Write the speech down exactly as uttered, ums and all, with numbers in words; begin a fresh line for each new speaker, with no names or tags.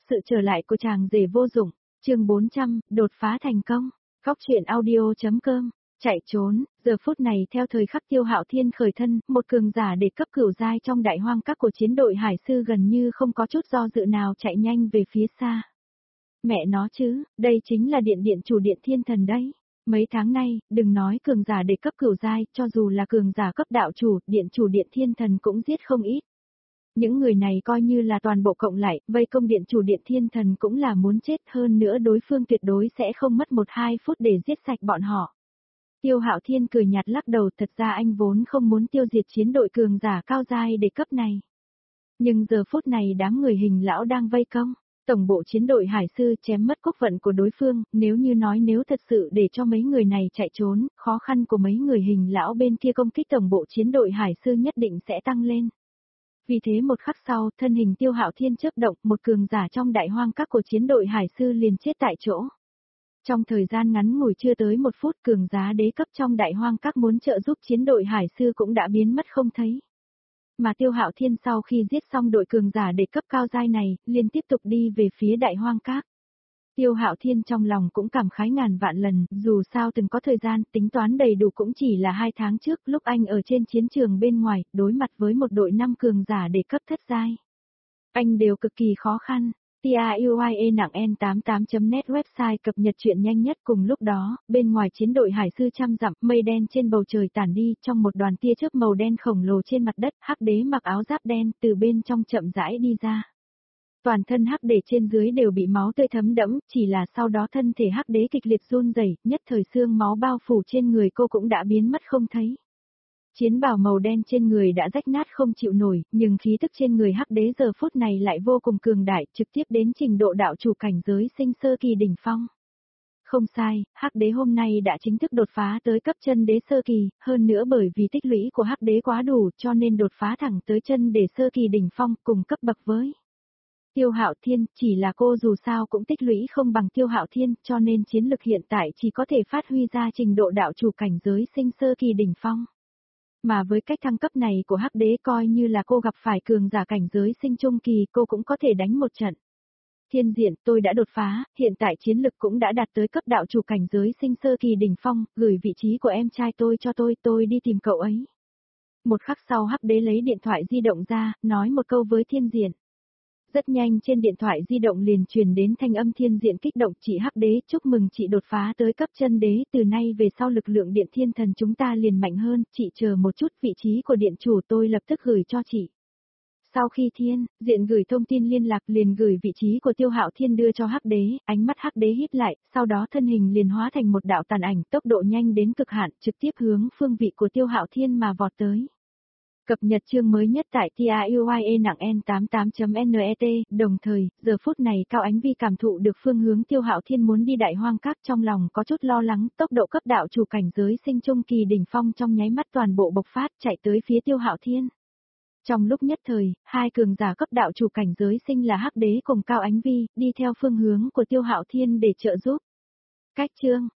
Sự trở lại của chàng rể vô dụng, chương bốn trăm, đột phá thành công. Góc truyện audio.com, chạy trốn, giờ phút này theo thời khắc Tiêu Hạo Thiên khởi thân, một cường giả để cấp cửu giai trong đại hoang các của chiến đội hải sư gần như không có chút do dự nào chạy nhanh về phía xa. Mẹ nó chứ, đây chính là điện điện chủ điện thiên thần đấy. Mấy tháng nay, đừng nói cường giả để cấp cửu giai, cho dù là cường giả cấp đạo chủ, điện chủ điện thiên thần cũng giết không ít. Những người này coi như là toàn bộ cộng lại, vây công điện chủ điện thiên thần cũng là muốn chết, hơn nữa đối phương tuyệt đối sẽ không mất một hai phút để giết sạch bọn họ. Tiêu Hạo Thiên cười nhạt lắc đầu, thật ra anh vốn không muốn tiêu diệt chiến đội cường giả cao giai để cấp này. Nhưng giờ phút này đám người hình lão đang vây công, tổng bộ chiến đội hải sư chém mất quốc vận của đối phương, nếu như nói nếu thật sự để cho mấy người này chạy trốn, khó khăn của mấy người hình lão bên kia công kích tổng bộ chiến đội hải sư nhất định sẽ tăng lên. Vì thế một khắc sau, thân hình Tiêu Hạo Thiên chớp động, một cường giả trong đại hoang các của chiến đội hải sư liền chết tại chỗ. Trong thời gian ngắn ngủi chưa tới một phút, cường giá đế cấp trong đại hoang các muốn trợ giúp chiến đội hải sư cũng đã biến mất không thấy. Mà Tiêu Hạo Thiên sau khi giết xong đội cường giả đế cấp cao giai này, liền tiếp tục đi về phía đại hoang các. Tiêu Hạo Thiên trong lòng cũng cảm khái ngàn vạn lần, dù sao từng có thời gian, tính toán đầy đủ cũng chỉ là hai tháng trước, lúc anh ở trên chiến trường bên ngoài, đối mặt với một đội năm cường giả để cấp thất giai. Anh đều cực kỳ khó khăn. Tiuye nặng N tám mươi tám chấm net website cập nhật chuyện nhanh nhất. Cùng lúc đó, bên ngoài chiến đội hải sư trăm dặm, mây đen trên bầu trời tản đi, trong một đoàn tia chớp màu đen khổng lồ trên mặt đất, hắc đế mặc áo giáp đen từ bên trong chậm rãi đi ra. Toàn thân hắc đế trên dưới đều bị máu tươi thấm đẫm, chỉ là sau đó thân thể hắc đế kịch liệt run rẩy, nhất thời xương máu bao phủ trên người cô cũng đã biến mất không thấy. Chiến bào màu đen trên người đã rách nát không chịu nổi, nhưng khí tức trên người hắc đế giờ phút này lại vô cùng cường đại, trực tiếp đến trình độ đạo chủ cảnh giới sinh sơ kỳ đỉnh phong. Không sai, hắc đế hôm nay đã chính thức đột phá tới cấp chân đế sơ kỳ, hơn nữa bởi vì tích lũy của hắc đế quá đủ cho nên đột phá thẳng tới chân đế sơ kỳ đỉnh phong cùng cấp bậc với Tiêu Hạo Thiên, chỉ là cô dù sao cũng tích lũy không bằng Tiêu Hạo Thiên, cho nên chiến lực hiện tại chỉ có thể phát huy ra trình độ đạo chủ cảnh giới sinh sơ kỳ đỉnh phong. Mà với cách thăng cấp này của hắc đế coi như là cô gặp phải cường giả cảnh giới sinh trung kỳ, cô cũng có thể đánh một trận. Thiên diện, tôi đã đột phá, hiện tại chiến lực cũng đã đạt tới cấp đạo chủ cảnh giới sinh sơ kỳ đỉnh phong, gửi vị trí của em trai tôi cho tôi, tôi đi tìm cậu ấy. Một khắc sau hắc đế lấy điện thoại di động ra, nói một câu với thiên diện. Rất nhanh trên điện thoại di động liền truyền đến thanh âm thiên diện kích động, chị hắc đế, chúc mừng chị đột phá tới cấp chân đế, từ nay về sau lực lượng điện thiên thần chúng ta liền mạnh hơn, chị chờ một chút, vị trí của điện chủ tôi lập tức gửi cho chị. Sau khi thiên diện gửi thông tin liên lạc liền gửi vị trí của Tiêu Hạo Thiên đưa cho hắc đế, ánh mắt hắc đế híp lại, sau đó thân hình liền hóa thành một đạo tàn ảnh, tốc độ nhanh đến cực hạn, trực tiếp hướng phương vị của Tiêu Hạo Thiên mà vọt tới. Cập nhật chương mới nhất tại Tiuye nặng N tám mươi tám chấm net, đồng thời, giờ phút này Cao Ánh Vi cảm thụ được phương hướng Tiêu Hạo Thiên muốn đi đại hoang các, trong lòng có chút lo lắng, tốc độ cấp đạo chủ cảnh giới sinh trung kỳ đỉnh phong trong nháy mắt toàn bộ bộc phát chạy tới phía Tiêu Hạo Thiên. Trong lúc nhất thời, hai cường giả cấp đạo chủ cảnh giới sinh là hắc đế cùng Cao Ánh Vi, đi theo phương hướng của Tiêu Hạo Thiên để trợ giúp. Cách chương,